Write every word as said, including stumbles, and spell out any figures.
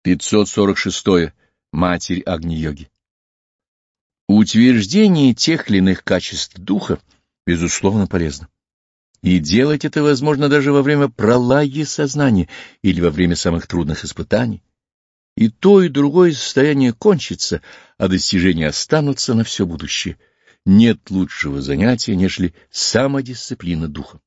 пятьсот сорок шесть. Матерь Агни-йоги. Утверждение тех или иных качеств духа, безусловно, полезно. И делать это возможно даже во время пролаги сознания или во время самых трудных испытаний. И то, и другое состояние кончится, а достижения останутся на все будущее. Нет лучшего занятия, нежели самодисциплина духа.